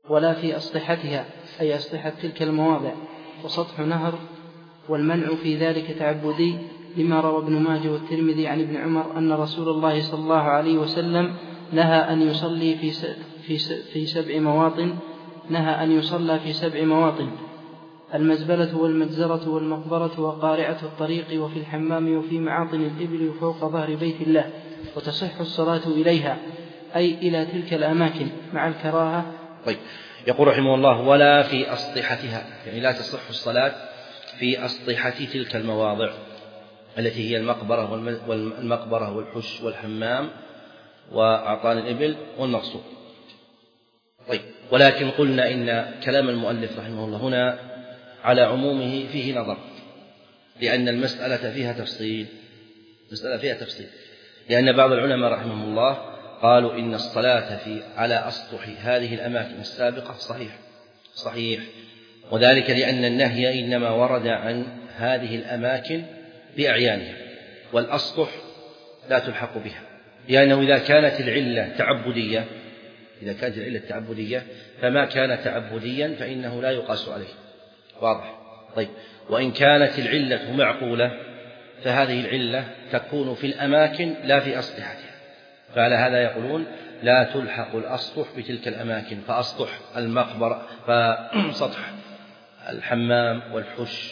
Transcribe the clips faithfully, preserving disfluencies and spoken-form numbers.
ولا في أسطحتها أي أسطحة تلك المواضع، وسطح نهر، والمنع في ذلك تعبدي، لما روى ابن ماجه والترمذي عن ابن عمر أن رسول الله صلى الله عليه وسلم نهى أن يصلي في في في سبع مواطن نهى أن يصلى في سبع مواطن: المزبلة والمجزرة والمقبرة وقارعة الطريق وفي الحمام وفي معاطن الإبل وفوق ظهر بيت الله، وتصح الصلاة إليها أي إلى تلك الأماكن مع الكراهة. طيب، يقول رحمه الله: ولا في أسطحتها، يعني لا تصح الصلاة في أسطحة تلك المواضع التي هي المقبرة والمقبرة والحش والحمام وأعطان الإبل والمغصوب. طيب، ولكن قلنا إن كلام المؤلف رحمه الله هنا على عمومه فيه نظر، لأن المسألة فيها تفصيل مسألة فيها تفصيل لأن بعض العلماء رحمهم الله قالوا إن الصلاة في على أسطح هذه الأماكن السابقة صحيح صحيح وذلك لأن النهي إنما ورد عن هذه الأماكن بأعيانها، والأسطح لا تلحق بها، لأنه إذا كانت العلة تعبدية إذا كانت العلة تعبدية فما كان تعبديا فإنه لا يقاس عليه. واضح؟ طيب، وإن كانت العلة معقولة فهذه العلة تكون في الأماكن لا في أسطحتها، فعلى هذا يقولون لا تلحق الأسطح بتلك الأماكن، فأسطح المقبرة فسطح الحمام والحش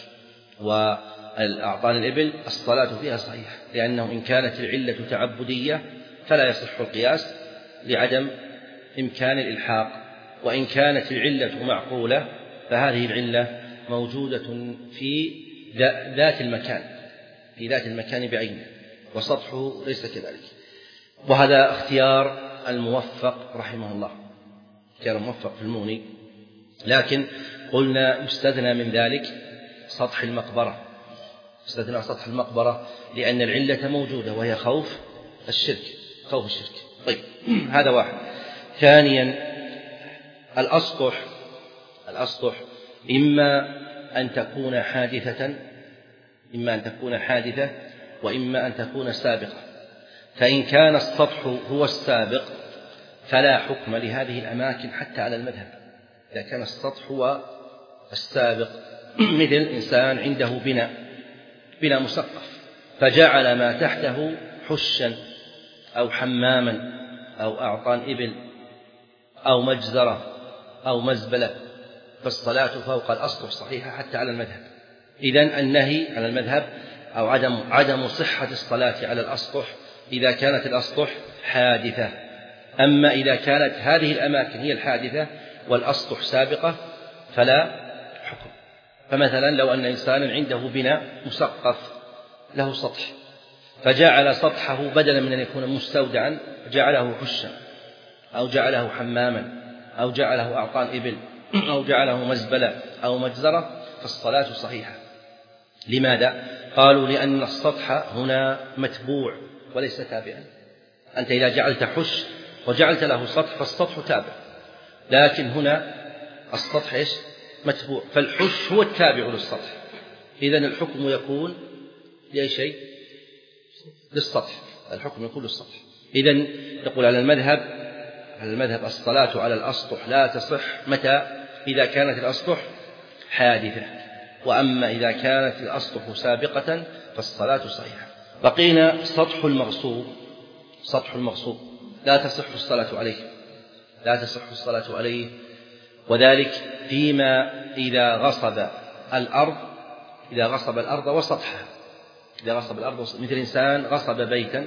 والأعطان الإبل الصلاة فيها صحيحة، لأنه إن كانت العلة تعبدية فلا يصح القياس لعدم إمكان الإلحاق، وإن كانت العلة معقولة فهذه العلة موجودة في ذات المكان في ذات المكان بعينه، وسطحه ليس كذلك. وهذا اختيار الموفق رحمه الله، اختيار الموفق في المغني، لكن قلنا يستثنى من ذلك سطح المقبرة يستثنى سطح المقبرة لأن العلة موجودة وهي خوف الشرك خوف الشرك طيب، هذا واحد. ثانيا، الأسطح الأسطح إما أن تكون حادثة إما أن تكون حادثة وإما أن تكون سابقة، فإن كان السطح هو السابق فلا حكم لهذه الأماكن حتى على المذهب. إذا كان السطح هو السابق، مثل إنسان عنده بناء بناء مسقف فجعل ما تحته حشا أو حماما أو أعطان إبل أو مجزرة أو مزبلة، فالصلاة فوق الأسطح صحيحة حتى على المذهب. إذن النهي على المذهب أو عدم عدم صحة الصلاة على الأسطح إذا كانت الأسطح حادثة. أما إذا كانت هذه الأماكن هي الحادثة والأسطح سابقة فلا حكم. فمثلا لو أن إنسانا عنده بناء مسقف له سطح فجعل سطحه بدلا من أن يكون مستودعا جعله حشا أو جعله حماما أو جعله أعطان إبل أو جعله مزبلة أو مجزرة، فالصلاة صحيحة. لماذا؟ قالوا لأن السطح هنا متبوع وليس تابعا. أنت إذا جعلت حش وجعلت له سطح فالسطح تابع، لكن هنا السطح إيش؟ متبوع، فالحش هو التابع للسطح. إذن الحكم يكون لأي شيء؟ للسطح، الحكم يكون للسطح. إذن يقول على المذهب على المذهب الصلاة على الأسطح لا تصح متى؟ إذا كانت الأسطح حادثة، وأما إذا كانت الأسطح سابقة فالصلاة صحيحة. بقينا سطح المغصوب سطح المغصوب لا تصح الصلاة عليه لا تصح الصلاة عليه وذلك فيما إذا غصب الأرض إذا غصب الأرض وسطحها إذا غصب الأرض وسطحها. مثل إنسان غصب بيتا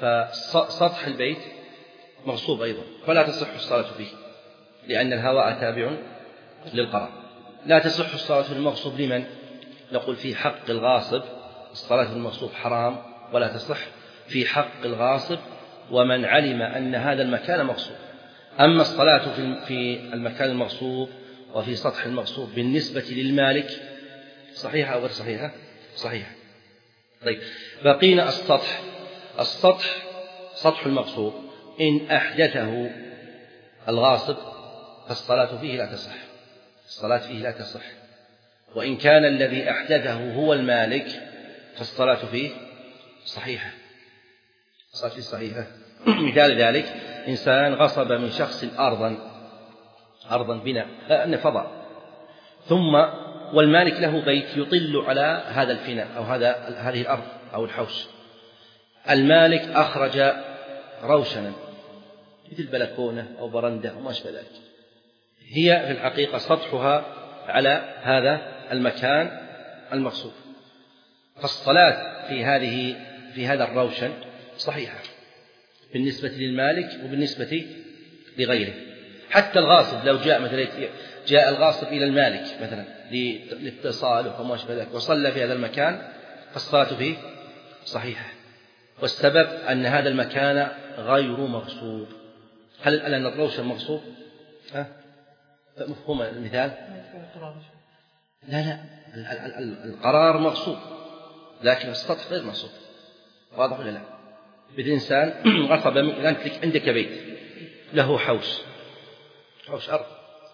فسطح البيت مغصوب أيضا فلا تصح الصلاة فيه لأن الهواء تابع للقرار. لا تصح الصلاة في المغصوب لمن؟ نقول في حق الغاصب الصلاة في المغصوب حرام ولا تصح في حق الغاصب ومن علم أن هذا المكان مغصوب. أما الصلاة في المكان المغصوب وفي سطح المغصوب بالنسبة للمالك صحيحة أو غير صحيحة؟ صحيحة. طيب، بقينا السطح السطح سطح المغصوب إن أحدثه الغاصب فالصلاة فيه لا تصح الصلاة فيه لا تصح وإن كان الذي أحدثه هو المالك فالصلاة فيه صحيحة الصلاة فيه صحيحة. مثال ذلك إنسان غصب من شخص أرضا أرضا بناء أن فضاء. ثم والمالك له بيت يطل على هذا الفناء أو هذا هذه الأرض أو الحوش. المالك أخرج روشنا مثل بلكونة أو برندة أو ما أشبه ذلك، هي في الحقيقة سطحها على هذا المكان المقصود، فالصلاة في هذه في هذا الروشن صحيحة بالنسبة للمالك وبالنسبة لغيره. حتى الغاصب لو جاء مثلا جاء الغاصب إلى المالك مثلا لاتصاله وما أشبه ذلك وصلى في هذا المكان فالصلاة فيه صحيحة، والسبب أن هذا المكان غير مغصوب. هل الآن الروشن مغصوب؟ ها؟ مفهوم المثال؟ لا لا القرار مغصوب لكن السطح غير مغصوب. واضح ولا لا؟ بالإنسان غصب أنت عندك بيت له حوش حوش أرض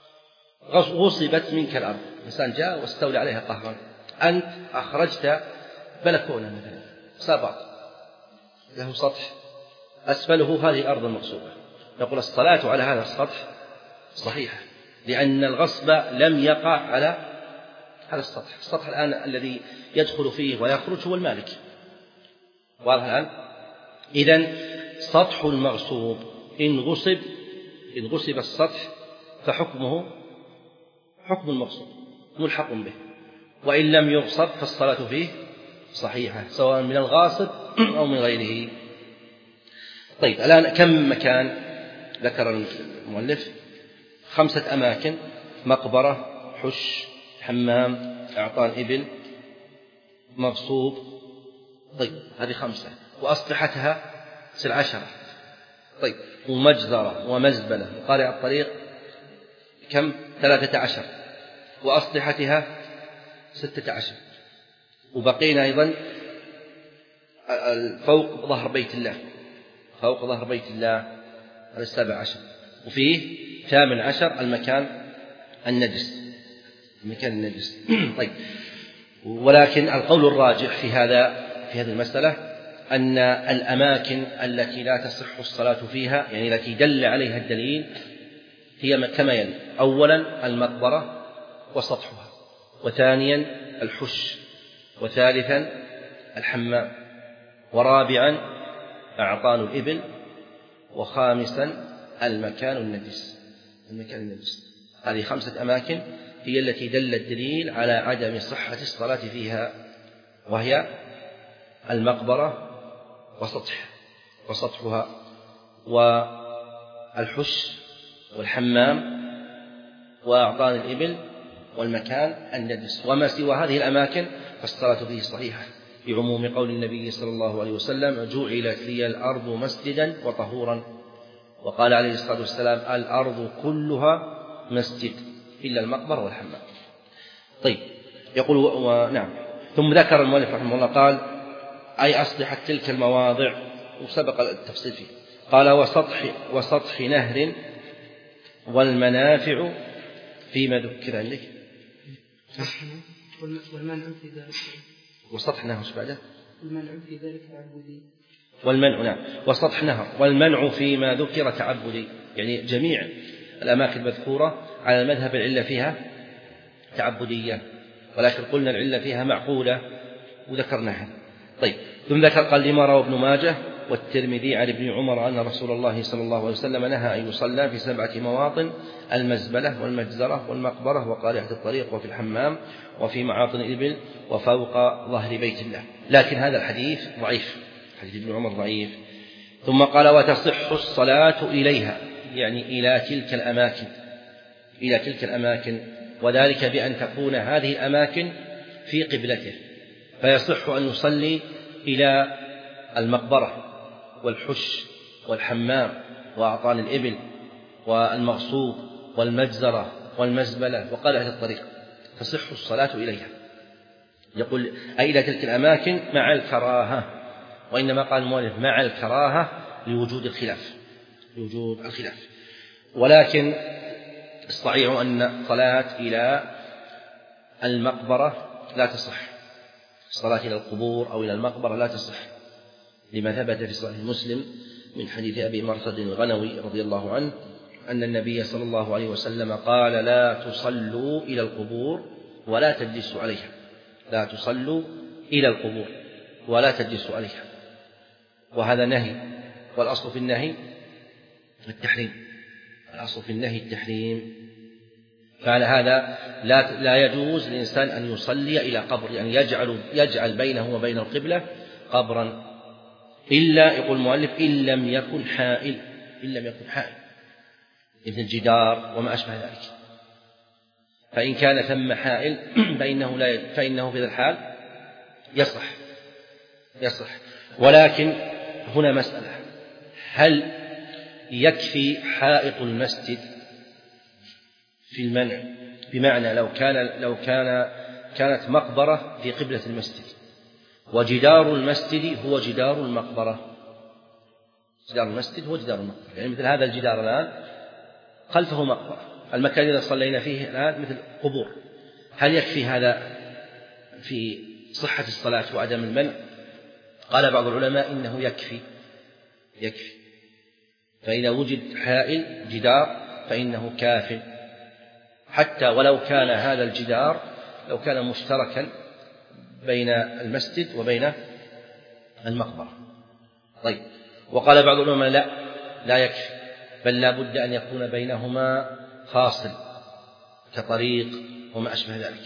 غصبت منك الأرض، إنسان جاء واستولى عليها قهرا، أنت أخرجت بلكونة مثلا سابق له سطح أسفله هذه الأرض المغصوبة، نقول الصلاة على هذا السطح صحيحة لأن الغصب لم يقع على هذا السطح. السطح الآن الذي يدخل فيه ويخرج هو المالك. واضح الآن؟ إذن سطح المغصوب إن غصب إن غصب السطح فحكمه حكم المغصوب ملحق به، وإن لم يغصب فالصلاة فيه صحيحة سواء من الغاصب أو من غيره. طيب الآن كم مكان ذكر المؤلف؟ خمسة أماكن: مقبرة، حش، حمام، إعطان إبل، مغصوب. طيب هذه خمسة، وأسطحتها تصير عشرة. طيب ومجزرة ومزبلة وقارع الطريق كم؟ ثلاثة عشر، وأسطحتها ستة عشر، وبقينا أيضا فوق ظهر بيت الله فوق ظهر بيت الله هذا السابع عشر، وفيه ثامن عشر المكان النجس المكان النجس. طيب ولكن القول الراجح في هذا في هذه المسألة أن الأماكن التي لا تصح الصلاة فيها يعني التي دل عليها الدليل هي كما يلي: أولا المقبرة وسطحها، وثانيا الحش، وثالثا الحمام، ورابعا أعطان الإبل، وخامسا المكان النجس المكان النجس. هذه خمسة أماكن هي التي دل الدليل على عدم صحة الصلاة فيها، وهي المقبرة وسطح وسطحها والحش والحمام وأعطان الإبل والمكان النجس. وما سوى هذه الأماكن فالصلاة فيه صحيحة بعموم قول النبي صلى الله عليه وسلم: جعلت لي الأرض مسجدا وطهورا. وقال عليه الصلاة والسلام: الأرض كلها مسجد إلا المقبرة والحمام. طيب يقول ونعم ثم ذكر المؤلف رحمه الله قال: أي أصلحت تلك المواضع، وسبق التفصيل فيه. قال: وسطح وسطح نهر والمنافع فيما ذكر عندك. والمنع في ذلك وسطح نهر بعده والمنع في ذلك تعبدي والمنع نعم وسطح نهر والمنع فيما ذكر تعبدي، يعني جميع الأماكن المذكورة على المذهب العلة فيها تعبدية، ولكن قلنا العلة فيها معقولة وذكرناها. طيب ثم ذكر قال: لما روى ابن ماجه والترمذي عن ابن عمر أن رسول الله صلى الله عليه وسلم نهى أن يصلى في سبعة مواطن: المزبلة والمجزرة والمقبرة وقارعة الطريق وفي الحمام وفي معاطن الإبل وفوق ظهر بيت الله. لكن هذا الحديث ضعيف، حديث ابن عمر ضعيف. ثم قال: وتصح الصلاة إليها، يعني إلى تلك الأماكن إلى تلك الأماكن وذلك بأن تكون هذه الأماكن في قبلته، فيصح أن يصلي إلى المقبرة والحش والحمام وأعطان الإبل والمغصوب والمجزرة والمزبلة وقارعة الطريق، تصح الصلاة إليها. يقول أي إلى تلك الأماكن مع الكراهة، وإنما قال المؤلف مع الكراهة لوجود الخلاف لوجود الخلاف ولكن الصحيح أن الصلاة إلى المقبرة لا تصح، الصلاة إلى القبور أو إلى المقبرة لا تصح، لما ثبت في صحيح مسلم من حديث أبي مرثد الغنوي رضي الله عنه أن النبي صلى الله عليه وسلم قال لا تصلوا إلى القبور ولا تجلسوا عليها، لا تصلوا إلى القبور ولا تجلسوا عليها، وهذا نهي، والأصل في النهي التحريم، الأصل في النهي التحريم. فعلى هذا لا لا يجوز للإنسان أن يصلي إلى قبر، يعني يجعل يجعل بينه وبين القبلة قبرا، إلا يقول المؤلف إن لم يكن حائل، إن لم يكن حائل مثل الجدار وما أشبه ذلك. فإن كان ثم حائل فإنه لا فإنه في ذا الحال يصح يصح ولكن هنا مسألة: هل يكفي حائط المسجد في المنع؟ بمعنى لو كان لو كان كانت مقبرة في قبلة المسجد وجدار المسجد هو جدار المقبرة، جدار المسجد هو جدار المقبرة، يعني مثل هذا الجدار الآن خلفه مقبرة، المكان الذي صلينا فيه الآن مثل قبور، هل يكفي هذا في صحة الصلاة وعدم المنع؟ قال بعض العلماء إنه يكفي يكفي فإذا وجد حائل جدار فإنه كاف، حتى ولو كان هذا الجدار لو كان مشتركا بين المسجد وبين المقبرة. طيب، وقال بعض العلماء لا لا يكفي، بل لا بد أن يكون بينهما فاصل كطريق وما أشبه ذلك،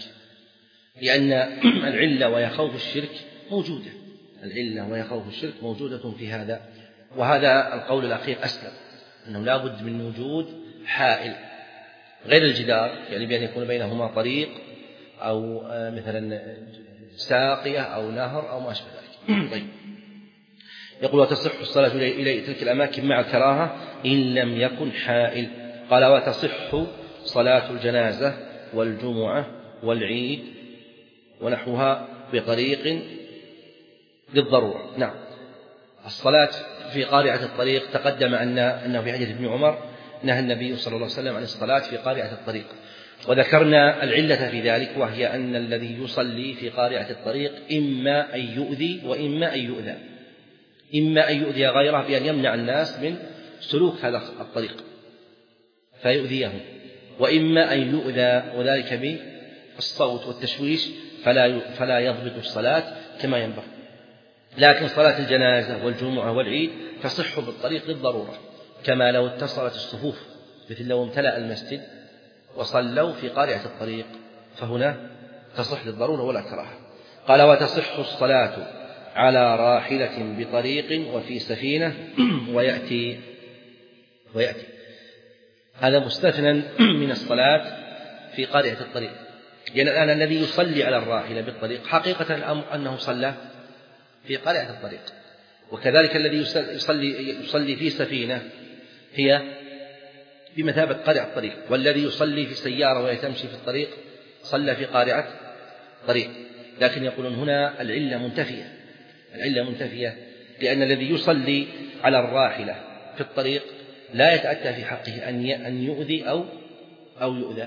لأن العلة وهي خوف الشرك موجودة، العلة وهي خوف الشرك موجودة في هذا. وهذا القول الأخير أسلم، أنه لا بد من وجود حائل غير الجدار، يعني بأن يكون بينهما طريق أو مثلا ساقية أو نهر أو ما أشبه ذلك. طيب، يقول: وتصح الصلاة إلى تلك الأماكن مع الكراهة إن لم يكن حائل. قال: وتصح صلاة الجنازة والجمعة والعيد ونحوها بطريق للضرورة. نعم، الصلاة في قارعة الطريق تقدم أن أنه في حديث ابن عمر نهى النبي صلى الله عليه وسلم عن الصلاة في قارعة الطريق، وذكرنا العلة في ذلك، وهي أن الذي يصلي في قارعة الطريق إما أن يؤذي وإما أن يؤذى، إما أن يؤذي غيره بأن يمنع الناس من سلوك هذا الطريق فيؤذيهم، وإما أن يؤذى وذلك بالصوت والتشويش فلا فلا يضبط الصلاة كما ينبغي. لكن صلاة الجنازة والجمعة والعيد تصح بالطريق للضرورة، كما لو اتصلت الصفوف، مثل لو امتلأ المسجد وصلوا في قارعة الطريق، فهنا تصح للضرورة ولا كراهة. قال: وتصح الصلاة على راحلة بطريق وفي سفينة ويأتي ويأتي هذا مستثنى من الصلاة في قارعة الطريق، لأن الآن الذي يصلي على الراحلة بالطريق حقيقة الأمر أنه صلى في قارعة الطريق، وكذلك الذي يصلي يصلي في سفينة هي بمثابة قارعة الطريق، والذي يصلي في سيارة وهي تمشي في الطريق صلى في قارعة الطريق. لكن يقولون هنا العلة منتفية، العلة منتفية لأن الذي يصلي على الراحلة في الطريق لا يتأتى في حقه أن يؤذي أو أو يؤذى.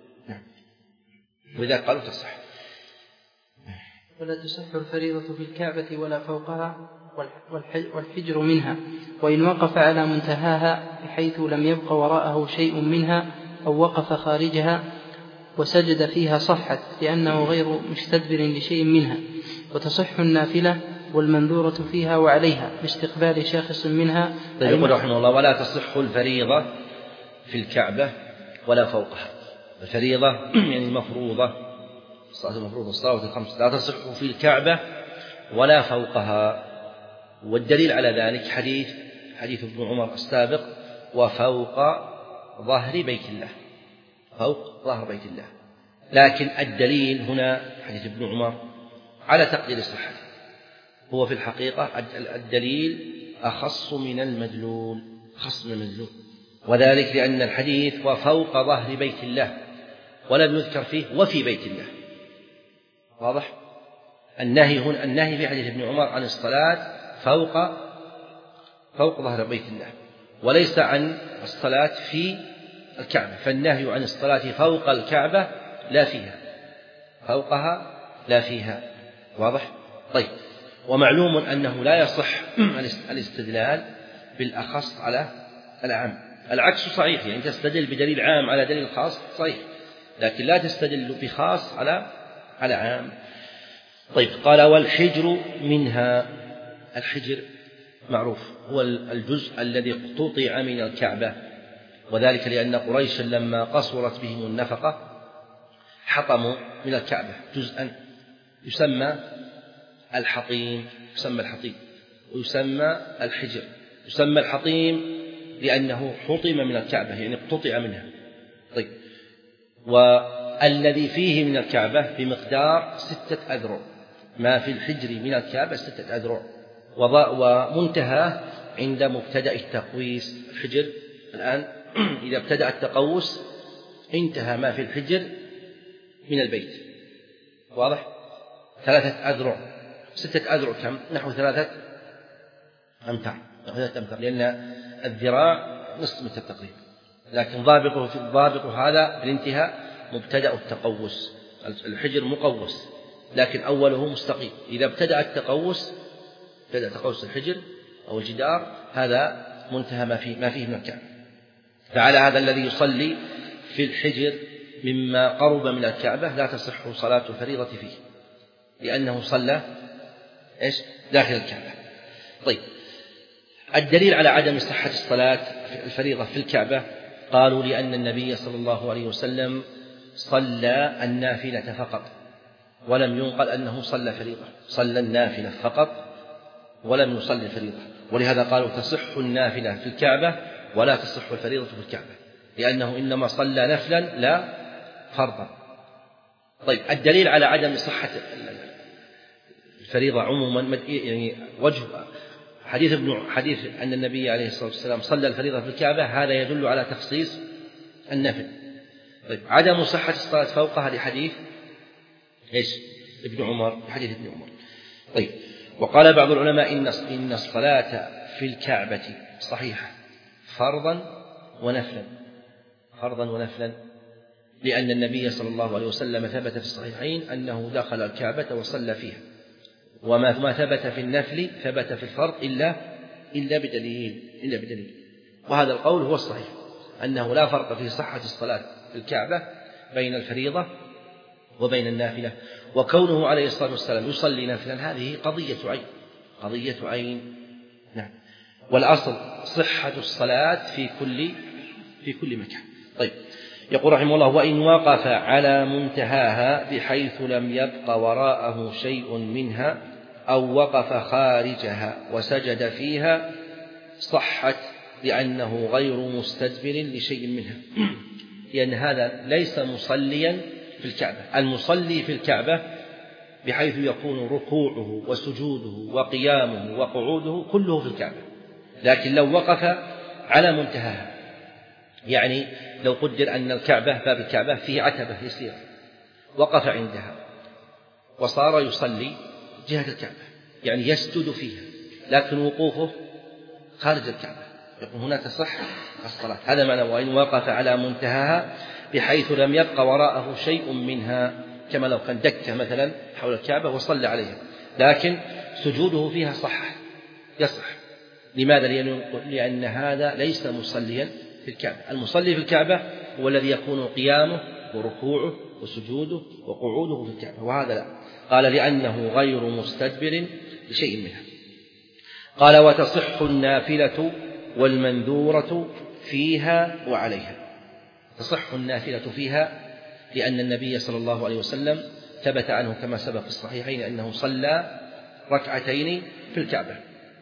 وإذا قالوا تصح. ولا تصح الفريضة في الكعبة ولا فوقها والحجر منها، وإن وقف على منتهاها بحيث لم يبق وراءه شيء منها أو وقف خارجها وسجد فيها صحت، لأنه غير مستدبر لشيء منها. وتصح النافلة والمنذورة فيها وعليها باستقبال شاخص منها. يقول رحمه الله: ولا تصح الفريضة في الكعبة ولا فوقها. الفريضة يعني المفروضة، الصلاة المفروضة، الصلاة الخمس، لا تصح في الكعبة ولا فوقها. والدليل على ذلك حديث حديث ابن عمر السابق: وفوق ظهر بيت الله، فوق ظهر بيت الله. لكن الدليل هنا حديث ابن عمر على تقدير الصحة، هو في الحقيقة الدليل أخص من المدلول، أخص من المدلول، وذلك لأن الحديث وفوق ظهر بيت الله ولم يذكر فيه وفي بيت الله. واضح؟ النهي هنا النهي في حديث ابن عمر عن الصلاة فوق فوق ظهر بيت الله، وليس عن الصلاة في الكعبة، فالنهي عن الصلاة فوق الكعبة لا فيها، فوقها لا فيها. واضح؟ طيب، ومعلوم أنه لا يصح الاستدلال بالأخص على الأعم، العكس صحيح، يعني تستدل بدليل عام على دليل خاص صحيح، لكن لا تستدل بخاص على على عام. طيب قال والحجر منها. الحجر معروف هو الجزء الذي اقتطع من الكعبة، وذلك لأن قريشا لما قصرت بهم النفقة حطموا من الكعبة جزءا يسمى الحطيم، يسمى الحطيم ويسمى الحجر. يسمى الحطيم لأنه حطم من الكعبة، يعني اقتطع منها. طيب والذي فيه من الكعبة بمقدار ستة أذرع، ما في الحجر من الكعبة ستة أذرع، ومنتهى عند مبتدأ التقويس. الحجر الآن إذا ابتدأ التقوس انتهى ما في الحجر من البيت، واضح؟ ثلاثة أذرع، ستة أذرع كم؟ نحو ثلاثة أمتار، نحو ثلاثة أمتار، لأن الذراع نصف متر تقريبا، لكن ضابطه في الضابط هذا بالانتهاء مبتدأ التقوس. الحجر مقوس لكن أوله مستقيم، إذا ابتدأ التقوس ابتدأ تقوس الحجر أو الجدار هذا منتهى ما فيه ما فيه من الكعبة. فعلى هذا الذي يصلي في الحجر مما قرب من الكعبة لا تصح صلاة الفريضة فيه، لأنه صلى إيش داخل الكعبة. طيب الدليل على عدم صحة الصلاة الفريضة في الكعبة قالوا لأن النبي صلى الله عليه وسلم صلى النافلة فقط، ولم ينقل أنه صلى فريضة، صلى النافلة فقط ولم يصلي الفريضة، ولهذا قالوا تصح النافلة في الكعبة ولا تصح الفريضة في الكعبة، لأنه إنما صلى نفلا لا فرضا. طيب الدليل على عدم صحة الفريضة عموما يعني وجه حديث ابن حديث أن النبي عليه الصلاة والسلام صلى الفريضة في الكعبة، هذا يدل على تخصيص النفل. طيب عدم صحة الصلاة فوقها لحديث إيش ابن عمر، حديث ابن عمر. طيب وقال بعض العلماء إن إن الصلاة في الكعبة صحيحة فرضا ونفلا، فرضا ونفلا، لأن النبي صلى الله عليه وسلم ثبت في الصحيحين أنه دخل الكعبة وصلى فيها، وما ما ثبت في النفل ثبت في الفرض إلا إلا بدليل إلا بدليل وهذا القول هو الصحيح، أنه لا فرق في صحة الصلاة في الكعبة بين الفريضة وبين النافلة. وكونه عليه الصلاة والسلام يصلي نافلا هذه قضية عين، قضية عين نعم، والأصل صحة الصلاة في كل في كل مكان. طيب يقول رحمه الله وإن وقف على منتهاها بحيث لم يبق وراءه شيء منها أو وقف خارجها وسجد فيها صحت لأنه غير مستدبر لشيء منها، لأن هذا ليس مصليا في الكعبة. المصلي في الكعبة بحيث يكون ركوعه وسجوده وقيامه وقعوده كله في الكعبة، لكن لو وقف على منتهاها، يعني لو قدر أن الكعبة باب الكعبة فيه عتبة يسيرة، وقف عندها وصار يصلي جهة الكعبة، يعني يسجد فيها لكن وقوفه خارج الكعبة، يقول هنا تصح الصلاة. هذا معنى وإن وقف على منتهاها بحيث لم يبق وراءه شيء منها، كما لو كان دكة مثلا حول الكعبة وصلى عليها لكن سجوده فيها صح يصح. لماذا؟ لأن هذا ليس مصليا في الكعبة. المصلي في الكعبة هو الذي يكون قيامه وركوعه وسجوده وقعوده في الكعبة، وهذا لا. قال لأنه غير مستدبر لشيء منها. قال وتصح النافلة والمنذورة فيها وعليها. تصح النافلة فيها لأن النبي صلى الله عليه وسلم ثبت عنه كما سبق في الصحيحين أنه صلى ركعتين في الكعبة،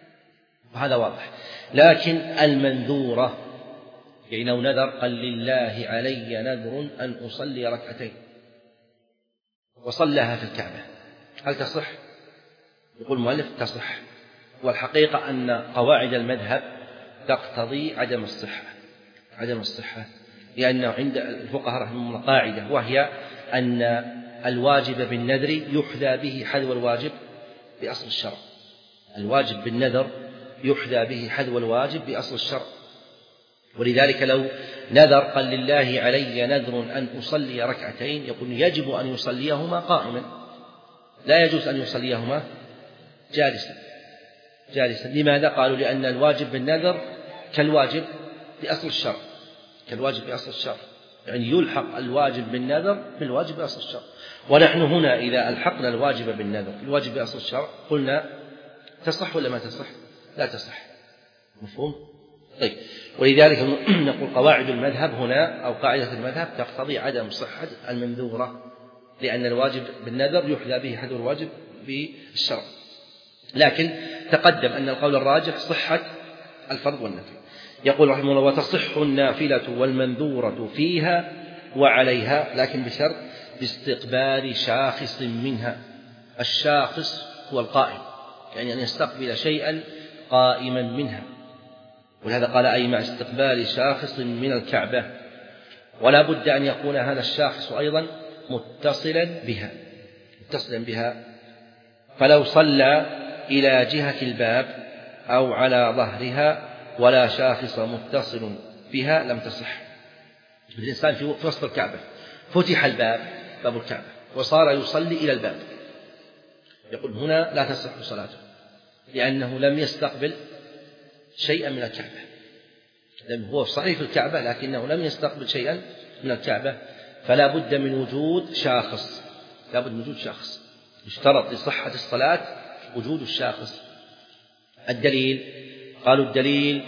وهذا واضح. لكن المنذورة يعني لو نذر قال لله علي نذر أن أصلي ركعتين وصلىها في الكعبة، هل تصح؟ يقول المؤلف تصح، والحقيقة أن قواعد المذهب تقتضي عدم الصحة، عدم الصحة لأن عند الفقهاء رحمهم الله قاعدة، وهي أن الواجب بالنذر يحذى به حذو الواجب بأصل الشرع. الواجب بالنذر يحذى به حذو الواجب بأصل الشرع، ولذلك لو نذر قال لله علي نذر أن أصلي ركعتين يقول يجب أن يصليهما قائما، لا يجوز أن يصليهما جالسا جالسا. لماذا؟ قالوا لأن الواجب بالنذر كالواجب بأصل الشرع، كالواجب بأصل الشرع، يعني يلحق الواجب بالنذر بالواجب بأصل الشرع. ونحن هنا إذا ألحقنا الواجب بالنذر الواجب بأصل الشرع قلنا تصح ولا ما تصح؟ لا تصح. مفهوم؟ طيب، ولذلك نقول قواعد المذهب هنا أو قاعدة المذهب تقتضي عدم صحة المنذورة، لأن الواجب بالنذر يحذى به حذو الواجب بالشرع. لكن تقدم أن القول الراجح صحة الفرض والنفل. يقول رحمه الله: وتصح النافلة والمنذورة فيها وعليها، لكن بشرط باستقبال شاخص منها. الشاخص هو القائم، يعني أن يستقبل شيئا قائما منها، ولهذا قال: أي مع استقبال شاخص من الكعبة. ولا بد أن يكون هذا الشاخص أيضا متصلا بها متصلا بها فلو صلى إلى جهة الباب أو على ظهرها ولا شاخص متصل بها لم تصح. الإنسان في وسط الكعبة، فتح الباب، باب الكعبة، وصار يصلي إلى الباب، يقول هنا لا تصح صلاته، لأنه لم يستقبل شيئا من الكعبة. لم هو صحيح في الكعبة لكنه لم يستقبل شيئا من الكعبة، فلا بد من وجود شاخص لا بد من وجود شاخص يشترط لصحة الصلاة وجود الشاخص. الدليل، قالوا الدليل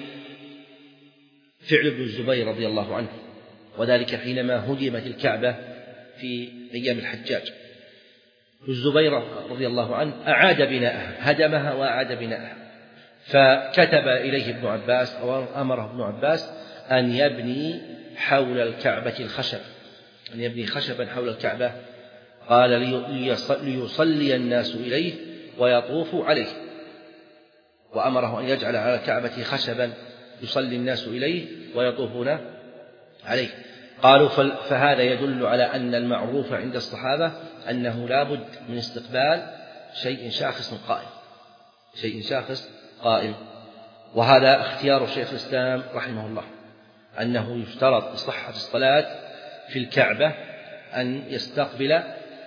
فعل ابن الزبير رضي الله عنه، وذلك حينما هدمت الكعبة في أيام الحجاج. ابن الزبير رضي الله عنه أعاد بناءها، هدمها وأعاد بناءها، فكتب إليه ابن عباس أو أمره ابن عباس أن يبني حول الكعبة الخشب أن يبني خشبا حول الكعبة، قال ليصلي الناس إليه ويطوفوا عليه، وأمره أن يجعل على الكعبة خشبا يصلي الناس إليه ويطوفون عليه. قالوا فهذا يدل على أن المعروف عند الصحابة أنه لا بد من استقبال شيء شاخص قائم شيء شاخص قائم وهذا اختيار شيخ الإسلام رحمه الله، أنه يشترط لصحة الصلاة في الكعبة أن يستقبل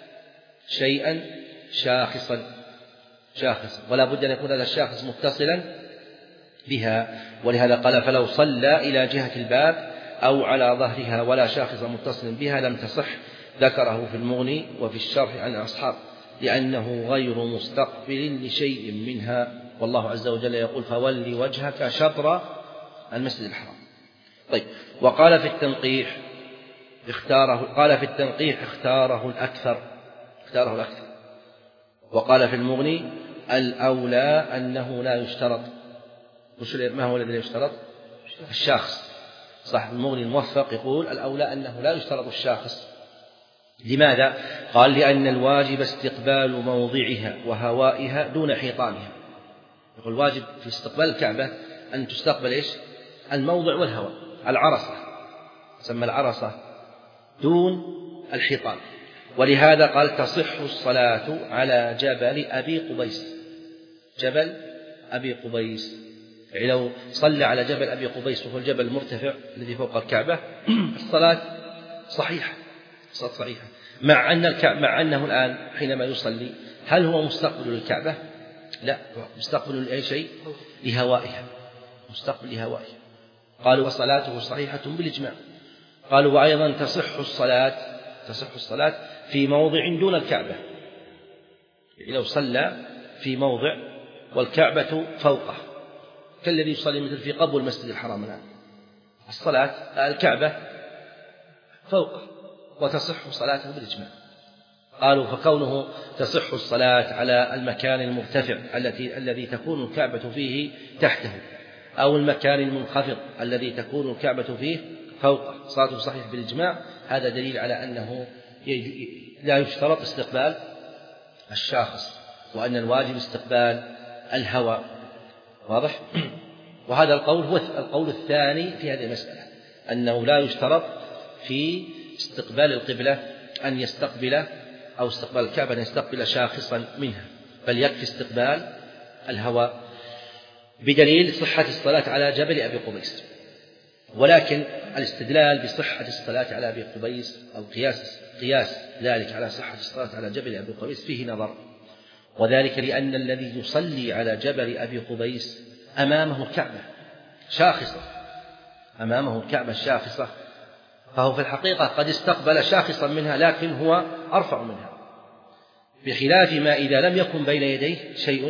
شيئا شاخصا شاخصا ولا بد أن يكون هذا الشاخص متصلا بها. ولهذا قال: فلو صلى إلى جهة الباب أو على ظهرها ولا شاخص متصل بها لم تصح. ذكره في المغني وفي الشرح عن أصحاب، لأنه غير مستقبل لشيء منها. والله عز وجل يقول: فول وجهك شطر المسجد الحرام. طيب، وقال في التنقيح اختاره قال في التنقيح اختاره الأكثر اختاره الأكثر وقال في المغني: الأولى أنه لا يشترط. ما هو الذي يشترط؟ الشاخص. صاحب المغني الموفق يقول: الأولى أنه لا يشترط الشاخص. لماذا؟ قال: لأن الواجب استقبال موضعها وهوائها دون حيطانها. يقول الواجب في استقبال الكعبة أن تستقبل إيش؟ الموضع والهواء، العرصة، سمى العرصة، دون الحيطان. ولهذا قال: تصح الصلاة على جبل أبي قبيس. جبل أبي قبيس، يعني لو صلى على جبل أبي قبيس وهو الجبل المرتفع الذي فوق الكعبة الصلاة صحيحة الصلاة صحيحة مع أن الكعبة مع أنه الآن حينما يصلي هل هو مستقبل للكعبة؟ لا، مستقبل لأي شيء؟ لهوائها، مستقبل لهوائها. قالوا: وصلاته صحيحة بالإجماع. قالوا: وأيضا تصح الصلاة تصح الصلاة في موضع دون الكعبة، يعني لو صلى في موضع والكعبة فوقه كالذي يصلي مثل في قبو المسجد الحرام الآن، الصلاة الكعبة فوقه وتصح صلاته بالإجماع. قالوا: فكونه تصح الصلاة على المكان المرتفع التي الذي تكون الكعبة فيه تحته أو المكان المنخفض الذي تكون الكعبة فيه فوقه صلاته صحيحة بالإجماع، هذا دليل على أنه لا يشترط استقبال الشاخص، وأن الواجب استقبال الهوى. واضح؟ وهذا القول هو القول الثاني في هذه المسألة، أنه لا يشترط في استقبال القبلة أن يستقبل أو استقبال الكعبة أن يستقبل شاخصا منها، بل يكفي استقبال الهوى، بدليل صحة الصلاة على جبل أبي قبيس. ولكن الاستدلال بصحة الصلاة على أبي قبيس أو قياس قياس ذلك على صحة الصلاة على جبل أبي قبيس فيه نظر، وذلك لأن الذي يصلي على جبل أبي قبيس أمامه الكعبة شاخصة أمامه الكعبة الشاخصة، فهو في الحقيقة قد استقبل شاخصا منها لكن هو أرفع منها، بخلاف ما إذا لم يكن بين يديه شيء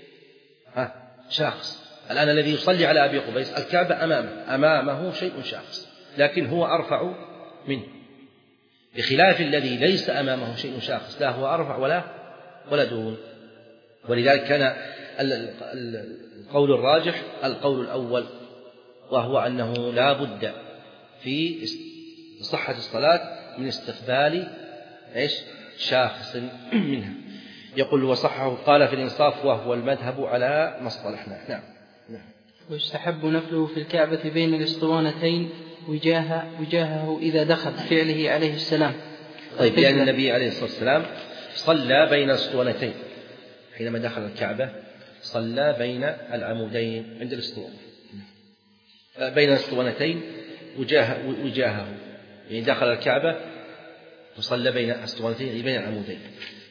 شاخص. الآن الذي يصلي على أبي قبيس الكعبة أمامه أمامه شيء شاخص لكن هو أرفع منه، بخلاف الذي ليس أمامه شيء شاخص لا هو أرفع ولا ولا دون. ولذلك كان القول الراجح القول الأول، وهو أنه لا بد في صحة الصلاة من استقبال إيش شاخص منها. يقول وصحه قال في الإنصاف وهو المذهب على ما اصطلحنا. نعم. نعم. ويستحب نفله في الكعبة بين الاسطوانتين وجاه وجاهه إذا دخل فعله عليه السلام. طيب، لأن النبي عليه الصلاة والسلام صلى بين الاسطوانتين حينما دخل الكعبة، صلى بين العمودين عند الاسطوانة، بين الاسطوانتين وجاه وجاهه، يعني دخل الكعبة وصلى بين الاسطوانتين بين العمودين.